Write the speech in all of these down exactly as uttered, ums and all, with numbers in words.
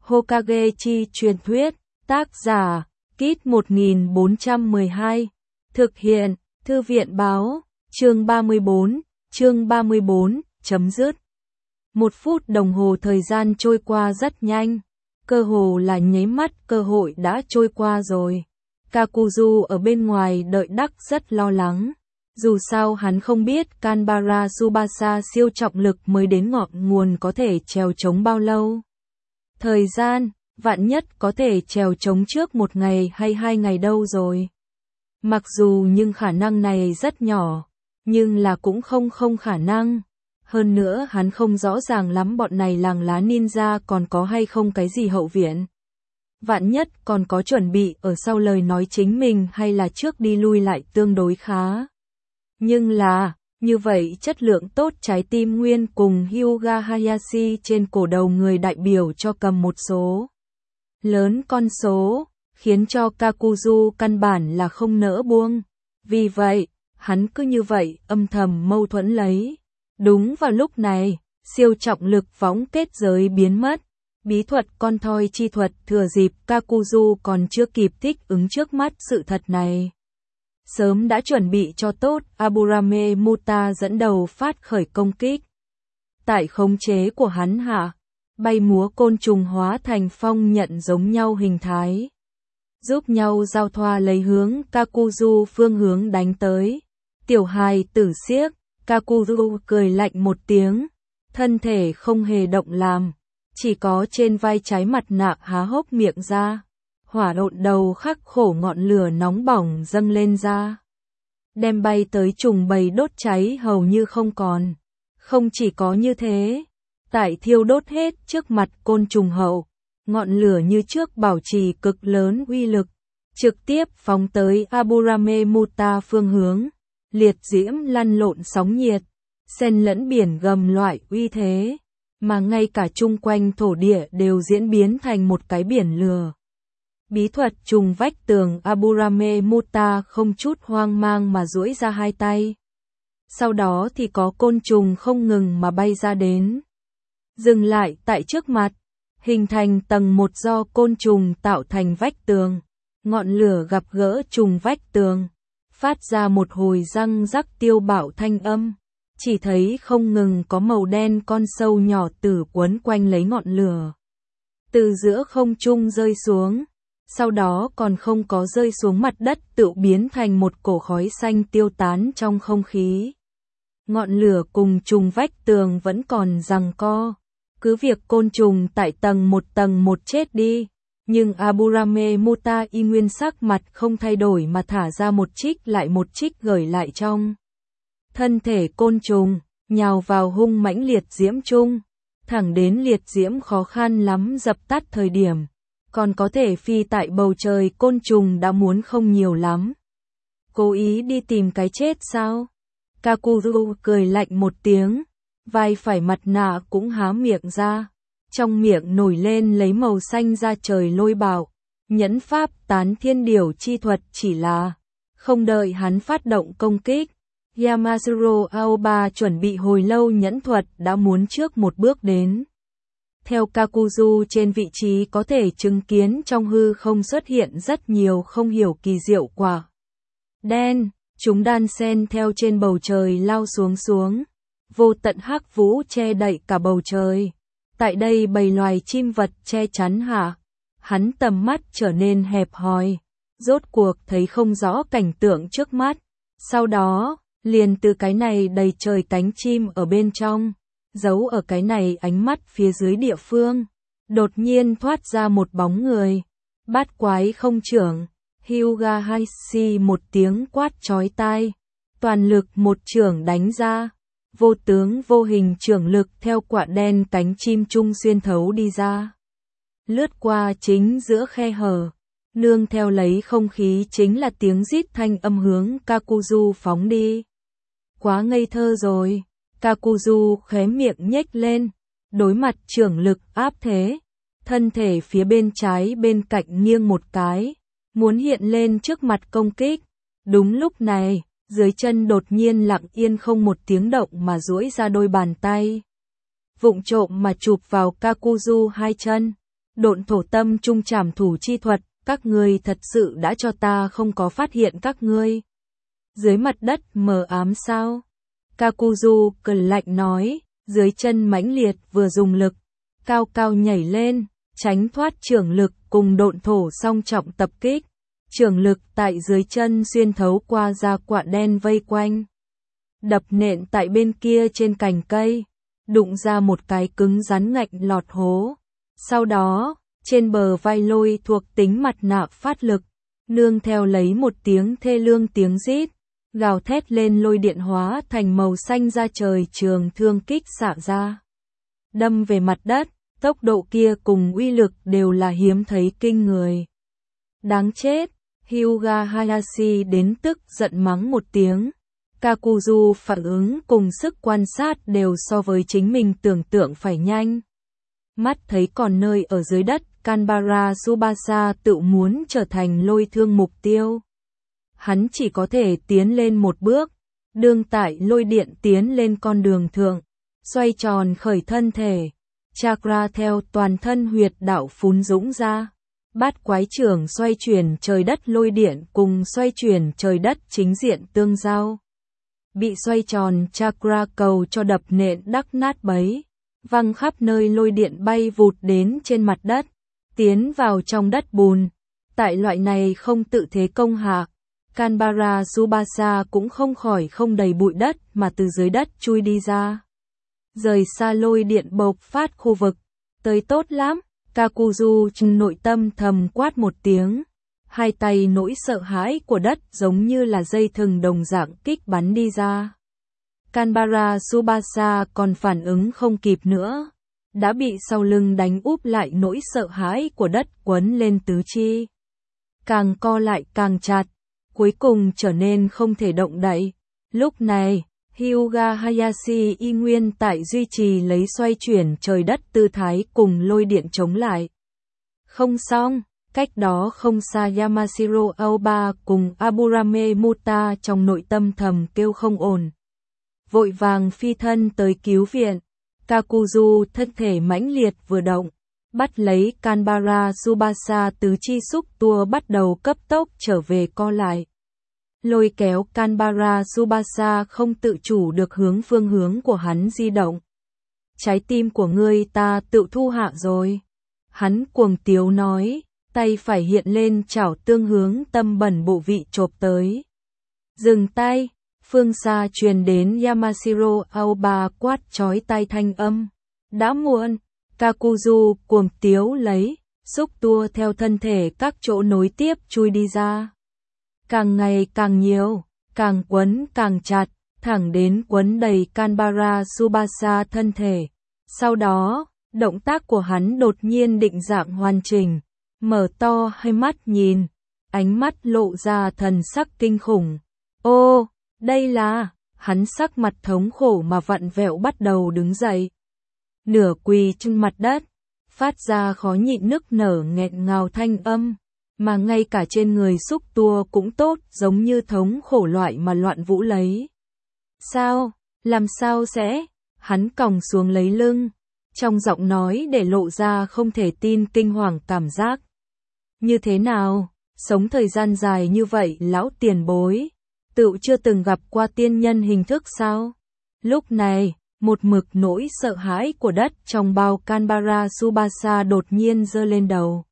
Hokage chi truyền thuyết, tác giả, Kit một nghìn bốn trăm mười hai, thực hiện, Thư viện báo, chương ba mươi bốn, chương ba mươi bốn, chấm dứt. Một phút đồng hồ thời gian trôi qua rất nhanh, cơ hồ là nháy mắt cơ hội đã trôi qua rồi. Kakuzu ở bên ngoài đợi đắc rất lo lắng. Dù sao hắn không biết Kanbara Tsubasa siêu trọng lực mới đến ngọn nguồn có thể trèo chống bao lâu. Thời gian, vạn nhất có thể trèo chống trước một ngày hay hai ngày đâu rồi. Mặc dù nhưng khả năng này rất nhỏ, nhưng là cũng không không khả năng. Hơn nữa hắn không rõ ràng lắm bọn này làng lá ninja còn có hay không cái gì hậu viện. Vạn nhất còn có chuẩn bị ở sau lời nói chính mình hay là trước đi lui lại tương đối khá. Nhưng là, như vậy chất lượng tốt trái tim nguyên cùng Hyuga Hayashi trên cổ đầu người đại biểu cho cầm một số lớn con số, khiến cho Kakuzu căn bản là không nỡ buông. Vì vậy, hắn cứ như vậy âm thầm mâu thuẫn lấy. Đúng vào lúc này, siêu trọng lực võng kết giới biến mất. Bí thuật con thoi chi thuật thừa dịp Kakuzu còn chưa kịp thích ứng trước mắt sự thật này. Sớm đã chuẩn bị cho tốt, Aburame Muta dẫn đầu phát khởi công kích. Tại khống chế của hắn hạ, bay múa côn trùng hóa thành phong nhận giống nhau hình thái. Giúp nhau giao thoa lấy hướng Kakuzu phương hướng đánh tới. Tiểu hài tử xiếc, Kakuzu cười lạnh một tiếng, thân thể không hề động làm, chỉ có trên vai trái mặt nạ há hốc miệng ra. Hỏa độn đầu khắc khổ ngọn lửa nóng bỏng dâng lên ra. Đem bay tới trùng bầy đốt cháy hầu như không còn. Không chỉ có như thế, tại thiêu đốt hết trước mặt côn trùng hậu, ngọn lửa như trước bảo trì cực lớn uy lực, trực tiếp phóng tới Aburame Muta phương hướng, liệt diễm lăn lộn sóng nhiệt, xen lẫn biển gầm loại uy thế, mà ngay cả chung quanh thổ địa đều diễn biến thành một cái biển lửa. Bí thuật trùng vách tường Aburame Muta không chút hoang mang mà duỗi ra hai tay. Sau đó thì có côn trùng không ngừng mà bay ra đến. Dừng lại tại trước mặt, hình thành tầng một do côn trùng tạo thành vách tường. Ngọn lửa gặp gỡ trùng vách tường, phát ra một hồi răng rắc tiêu bạo thanh âm. Chỉ thấy không ngừng có màu đen con sâu nhỏ tử quấn quanh lấy ngọn lửa. Từ giữa không trung rơi xuống. Sau đó còn không có rơi xuống mặt đất tự biến thành một cổ khói xanh tiêu tán trong không khí. Ngọn lửa cùng trùng vách tường vẫn còn giằng co. Cứ việc côn trùng tại tầng một tầng một chết đi, nhưng Aburame Muta y nguyên sắc mặt không thay đổi mà thả ra một trích lại một trích gửi lại trong thân thể côn trùng, nhào vào hung mãnh liệt diễm chung, thẳng đến liệt diễm khó khăn lắm dập tắt thời điểm. Còn có thể phi tại bầu trời côn trùng đã muốn không nhiều lắm. Cố ý đi tìm cái chết sao? Kakuzu cười lạnh một tiếng, vai phải mặt nạ cũng há miệng ra. Trong miệng nổi lên lấy màu xanh ra trời lôi bạo. Nhẫn pháp tán thiên điểu chi thuật chỉ là không đợi hắn phát động công kích. Yamazuro Aoba chuẩn bị hồi lâu nhẫn thuật đã muốn trước một bước đến. Theo Kakuzu trên vị trí có thể chứng kiến trong hư không xuất hiện rất nhiều không hiểu kỳ diệu quả đen, chúng đan xen theo trên bầu trời lao xuống xuống, vô tận hắc vũ che đậy cả bầu trời. Tại đây bầy loài chim vật che chắn hạ, hắn tầm mắt trở nên hẹp hòi, rốt cuộc thấy không rõ cảnh tượng trước mắt. Sau đó, liền từ cái này đầy trời cánh chim ở bên trong, giấu ở cái này ánh mắt phía dưới địa phương, đột nhiên thoát ra một bóng người. Bát quái không trưởng, Hyuga Hayashi một tiếng quát chói tai, toàn lực một chưởng đánh ra, vô tướng vô hình chưởng lực theo quả đen cánh chim trung xuyên thấu đi ra, lướt qua chính giữa khe hở, nương theo lấy không khí chính là tiếng rít thanh âm hướng Kakuzu phóng đi. Quá ngây thơ rồi. Kakuzu khóe miệng nhếch lên, đối mặt chưởng lực áp thế, thân thể phía bên trái bên cạnh nghiêng một cái, muốn hiện lên trước mặt công kích. Đúng lúc này, dưới chân đột nhiên lặng yên không một tiếng động mà duỗi ra đôi bàn tay. Vụng trộm mà chụp vào Kakuzu hai chân, Độn thổ tâm trung trảm thủ chi thuật, các ngươi thật sự đã cho ta không có phát hiện các ngươi. Dưới mặt đất mờ ám sao? Kakuzu cười lạnh nói, dưới chân mãnh liệt vừa dùng lực, cao cao nhảy lên, tránh thoát trưởng lực cùng độn thổ song trọng tập kích. Trưởng lực tại dưới chân xuyên thấu qua da quạ đen vây quanh. Đập nện tại bên kia trên cành cây, đụng ra một cái cứng rắn ngạnh lọt hố. Sau đó, trên bờ vai lôi thuộc tính mặt nạ phát lực, nương theo lấy một tiếng thê lương tiếng rít, gào thét lên lôi điện hóa thành màu xanh ra trời trường thương kích xạ ra. Đâm về mặt đất, tốc độ kia cùng uy lực đều là hiếm thấy kinh người. Đáng chết, Hyuga Hayashi đến tức giận mắng một tiếng. Kakuzu phản ứng cùng sức quan sát đều so với chính mình tưởng tượng phải nhanh. Mắt thấy còn nơi ở dưới đất, Kanbara Tsubasa tự muốn trở thành lôi thương mục tiêu. Hắn chỉ có thể tiến lên một bước, đương tại lôi điện tiến lên con đường thượng, xoay tròn khởi thân thể. Chakra theo toàn thân huyệt đạo phún dũng ra. Bát quái trưởng xoay chuyển trời đất lôi điện cùng xoay chuyển trời đất chính diện tương giao. Bị xoay tròn chakra cầu cho đập nện đắc nát bấy, văng khắp nơi lôi điện bay vụt đến trên mặt đất, tiến vào trong đất bùn. Tại loại này không tự thế công hạ, Kanbara Tsubasa cũng không khỏi không đầy bụi đất mà từ dưới đất chui đi ra. Rời xa lôi điện bộc phát khu vực, tới tốt lắm. Kakuzu trong nội tâm thầm quát một tiếng, hai tay nỗi sợ hãi của đất giống như là dây thừng đồng dạng kích bắn đi ra. Kanbara Tsubasa còn phản ứng không kịp nữa, đã bị sau lưng đánh úp lại nỗi sợ hãi của đất quấn lên tứ chi. Càng co lại càng chặt, cuối cùng trở nên không thể động đậy. Lúc này, Hyuga Hayashi y nguyên tại duy trì lấy xoay chuyển trời đất tư thái cùng lôi điện chống lại. Không xong, cách đó không xa Yamashiro Aoba cùng Aburame Muta trong nội tâm thầm kêu không ổn. Vội vàng phi thân tới cứu viện. Kakuzu thân thể mãnh liệt vừa động, bắt lấy Kanbara Tsubasa tứ chi xúc tua bắt đầu cấp tốc trở về co lại. Lôi kéo Kanbara Tsubasa không tự chủ được hướng phương hướng của hắn di động. Trái tim của ngươi ta tự thu hạ rồi. Hắn cuồng tiếu nói, tay phải hiện lên chảo tương hướng tâm bẩn bộ vị chộp tới. Dừng tay, phương xa truyền đến Yamashiro Aoba quát chói tai thanh âm. Đã muộn, Kakuzu cuồng tiếu lấy, xúc tua theo thân thể các chỗ nối tiếp chui đi ra. Càng ngày càng nhiều, càng quấn càng chặt, thẳng đến quấn đầy Kanbara Tsubasa thân thể. Sau đó, động tác của hắn đột nhiên định dạng hoàn chỉnh, mở to hai mắt nhìn, ánh mắt lộ ra thần sắc kinh khủng. Ô, đây là, hắn sắc mặt thống khổ mà vặn vẹo bắt đầu đứng dậy. Nửa quỳ trên mặt đất, phát ra khó nhịn nức nở nghẹn ngào thanh âm. Mà ngay cả trên người xúc tua cũng tốt giống như thống khổ loại mà loạn vũ lấy. Sao? Làm sao sẽ? Hắn còng xuống lấy lưng, trong giọng nói để lộ ra không thể tin kinh hoàng cảm giác. Như thế nào? Sống thời gian dài như vậy lão tiền bối, tự chưa từng gặp qua tiên nhân hình thức sao? Lúc này, một mực nỗi sợ hãi của đất trong bao Kanbara Tsubasa đột nhiên giơ lên đầu.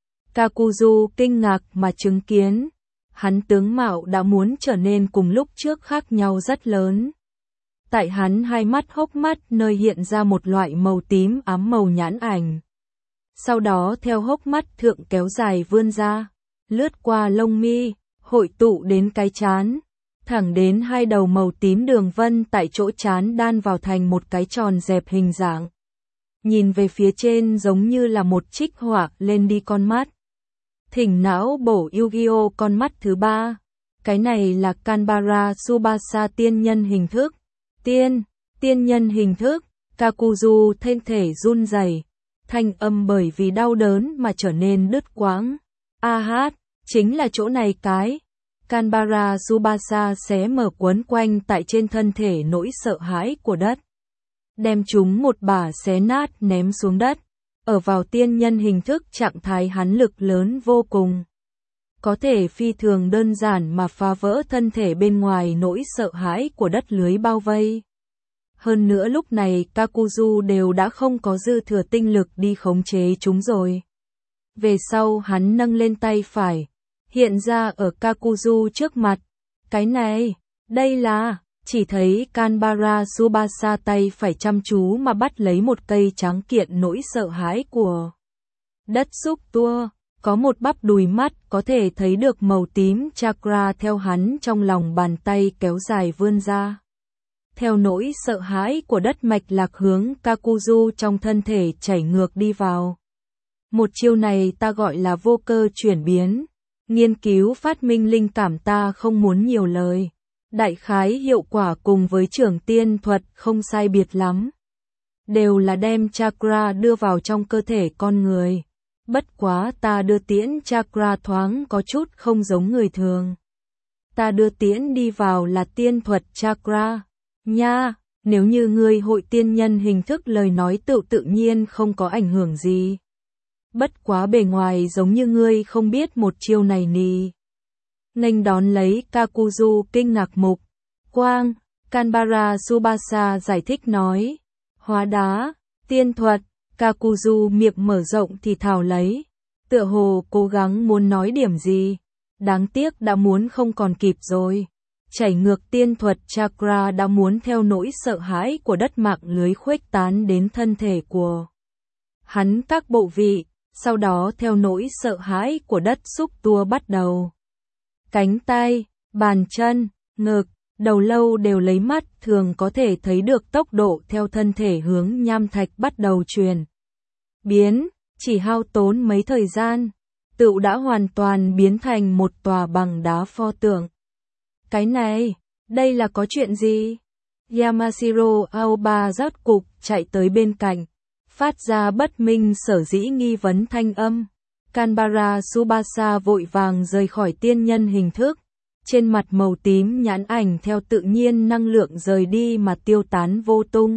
Kakuzu kinh ngạc mà chứng kiến, hắn tướng mạo đã muốn trở nên cùng lúc trước khác nhau rất lớn. Tại hắn hai mắt hốc mắt nơi hiện ra một loại màu tím ám màu nhãn ảnh. Sau đó theo hốc mắt thượng kéo dài vươn ra, lướt qua lông mi, hội tụ đến cái trán, thẳng đến hai đầu màu tím đường vân tại chỗ trán đan vào thành một cái tròn dẹp hình dạng. Nhìn về phía trên giống như là một trích họa lên đi con mắt. Thỉnh não bổ Yu-Gi-Oh con mắt thứ ba. Cái này là Kanbara Tsubasa tiên nhân hình thức. Tiên, tiên nhân hình thức. Kakuzu thân thể run rẩy, thanh âm bởi vì đau đớn mà trở nên đứt quãng. A hát, chính là chỗ này cái. Kanbara Tsubasa xé mở quấn quanh tại trên thân thể nỗi sợ hãi của đất. Đem chúng một bả xé nát ném xuống đất. ở vào tiên nhân hình thức trạng thái hắn lực lớn vô cùng. Có thể phi thường đơn giản mà phá vỡ thân thể bên ngoài nỗi sợ hãi của đất lưới bao vây. Hơn nữa lúc này Kakuzu đều đã không có dư thừa tinh lực đi khống chế chúng rồi. Về sau hắn nâng lên tay phải, hiện ra ở Kakuzu trước mặt. Cái này, đây là, chỉ thấy Kanbara Tsubasa tay phải chăm chú mà bắt lấy một cây tráng kiện nỗi sợ hãi của đất xúc tua. Có một bắp đùi mắt có thể thấy được màu tím chakra theo hắn trong lòng bàn tay kéo dài vươn ra. Theo nỗi sợ hãi của đất mạch lạc hướng Kakuzu trong thân thể chảy ngược đi vào. Một chiêu này ta gọi là vô cơ chuyển biến. Nghiên cứu phát minh linh cảm ta không muốn nhiều lời. Đại khái hiệu quả cùng với trưởng tiên thuật không sai biệt lắm. Đều là đem chakra đưa vào trong cơ thể con người. Bất quá ta đưa tiễn chakra thoáng có chút không giống người thường. Ta đưa tiễn đi vào là tiên thuật chakra. Nha, nếu như ngươi hội tiên nhân hình thức lời nói tự tự nhiên không có ảnh hưởng gì. Bất quá bề ngoài giống như ngươi không biết một chiêu này nì. Nghênh đón lấy Kakuzu kinh ngạc mục. Quang, Kanbara Tsubasa giải thích nói. Hóa đá, tiên thuật. Kakuzu miệng mở rộng thì thào lấy. Tựa hồ cố gắng muốn nói điểm gì. Đáng tiếc đã muốn không còn kịp rồi. Chảy ngược tiên thuật chakra đã muốn theo nỗi sợ hãi của đất mạng lưới khuếch tán đến thân thể của hắn các bộ vị, sau đó theo nỗi sợ hãi của đất xúc tua bắt đầu. Cánh tay, bàn chân, ngực, đầu lâu đều lấy mắt thường có thể thấy được tốc độ theo thân thể hướng nham thạch bắt đầu truyền. Biến, chỉ hao tốn mấy thời gian, tựu đã hoàn toàn biến thành một tòa bằng đá pho tượng. Cái này, đây là có chuyện gì? Yamashiro Aoba rốt cục chạy tới bên cạnh, phát ra bất minh sở dĩ nghi vấn thanh âm. Kanbara Tsubasa vội vàng rời khỏi tiên nhân hình thức, trên mặt màu tím nhãn ảnh theo tự nhiên năng lượng rời đi mà tiêu tán vô tung.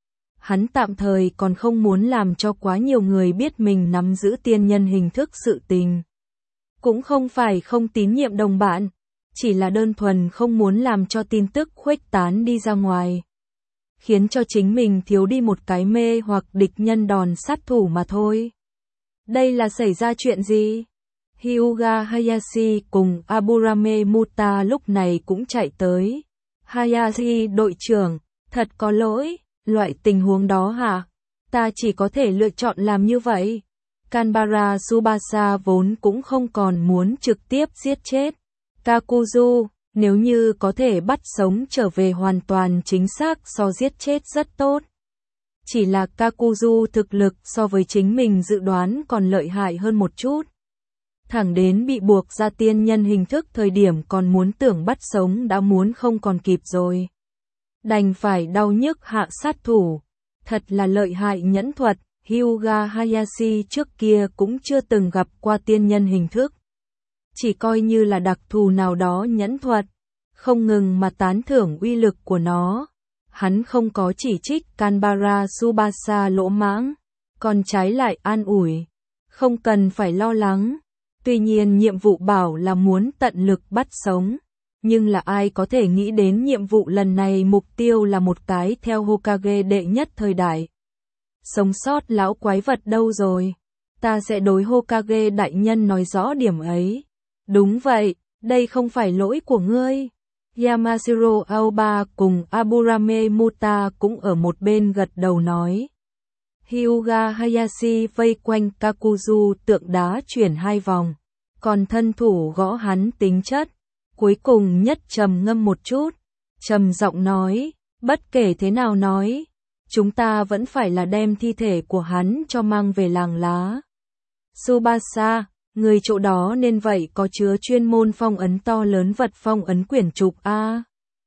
Hắn tạm thời còn không muốn làm cho quá nhiều người biết mình nắm giữ tiên nhân hình thức sự tình. Cũng không phải không tín nhiệm đồng bạn, chỉ là đơn thuần không muốn làm cho tin tức khuếch tán đi ra ngoài. Khiến cho chính mình thiếu đi một cái mê hoặc địch nhân đòn sát thủ mà thôi. Đây là xảy ra chuyện gì? Hyuga Hayashi cùng Aburame Muta lúc này cũng chạy tới. Hayashi đội trưởng, thật có lỗi, loại tình huống đó hả? Ta chỉ có thể lựa chọn làm như vậy. Kanbara Tsubasa vốn cũng không còn muốn trực tiếp giết chết Kakuzu, nếu như có thể bắt sống trở về hoàn toàn chính xác so giết chết rất tốt. Chỉ là Kakuzu thực lực so với chính mình dự đoán còn lợi hại hơn một chút. Thẳng đến bị buộc ra tiên nhân hình thức thời điểm còn muốn tưởng bắt sống đã muốn không còn kịp rồi. Đành phải đau nhức hạ sát thủ. Thật là lợi hại nhẫn thuật, Hyuga Hayashi trước kia cũng chưa từng gặp qua tiên nhân hình thức. Chỉ coi như là đặc thù nào đó nhẫn thuật, không ngừng mà tán thưởng uy lực của nó. Hắn không có chỉ trích Kanbara Tsubasa lỗ mãng, còn trái lại an ủi. Không cần phải lo lắng. Tuy nhiên nhiệm vụ bảo là muốn tận lực bắt sống. Nhưng là ai có thể nghĩ đến nhiệm vụ lần này mục tiêu là một cái theo Hokage đệ nhất thời đại. Sống sót lão quái vật đâu rồi? Ta sẽ đối Hokage đại nhân nói rõ điểm ấy. Đúng vậy, đây không phải lỗi của ngươi. Yamashiro Aoba cùng Aburame Muta cũng ở một bên gật đầu nói. Hyuga Hayashi vây quanh Kakuzu tượng đá chuyển hai vòng, còn thân thủ gõ hắn tính chất. Cuối cùng nhất trầm ngâm một chút, trầm giọng nói, bất kể thế nào nói, chúng ta vẫn phải là đem thi thể của hắn cho mang về làng lá. Tsubasa, người chỗ đó nên vậy có chứa chuyên môn phong ấn to lớn vật phong ấn quyển trục a.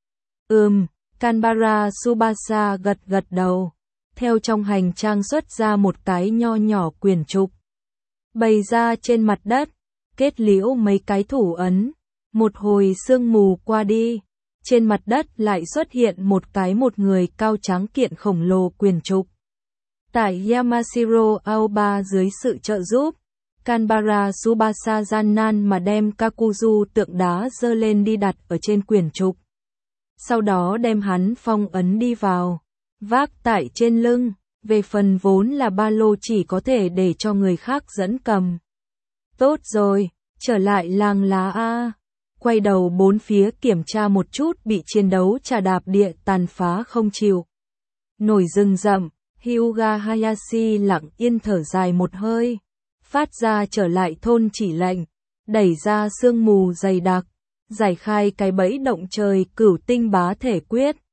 Ừm, Kanbara Tsubasa gật gật đầu, theo trong hành trang xuất ra một cái nho nhỏ quyển trục. Bày ra trên mặt đất, kết liễu mấy cái thủ ấn. Một hồi sương mù qua đi, trên mặt đất lại xuất hiện một cái một người cao tráng kiện khổng lồ quyển trục. Tại Yamashiro Aoba dưới sự trợ giúp, Kanbara Tsubasa gian nan mà đem Kakuzu tượng đá dơ lên đi đặt ở trên quyển trục. Sau đó đem hắn phong ấn đi vào, vác tại trên lưng, về phần vốn là ba lô chỉ có thể để cho người khác dẫn cầm. Tốt rồi, trở lại làng lá A. Quay đầu bốn phía kiểm tra một chút bị chiến đấu trà đạp địa tàn phá không chịu nổi rừng rậm, Hyuga Hayashi lặng yên thở dài một hơi, phát ra trở lại thôn chỉ lệnh, đẩy ra sương mù dày đặc, giải khai cái bẫy động trời cửu tinh bá thể quyết.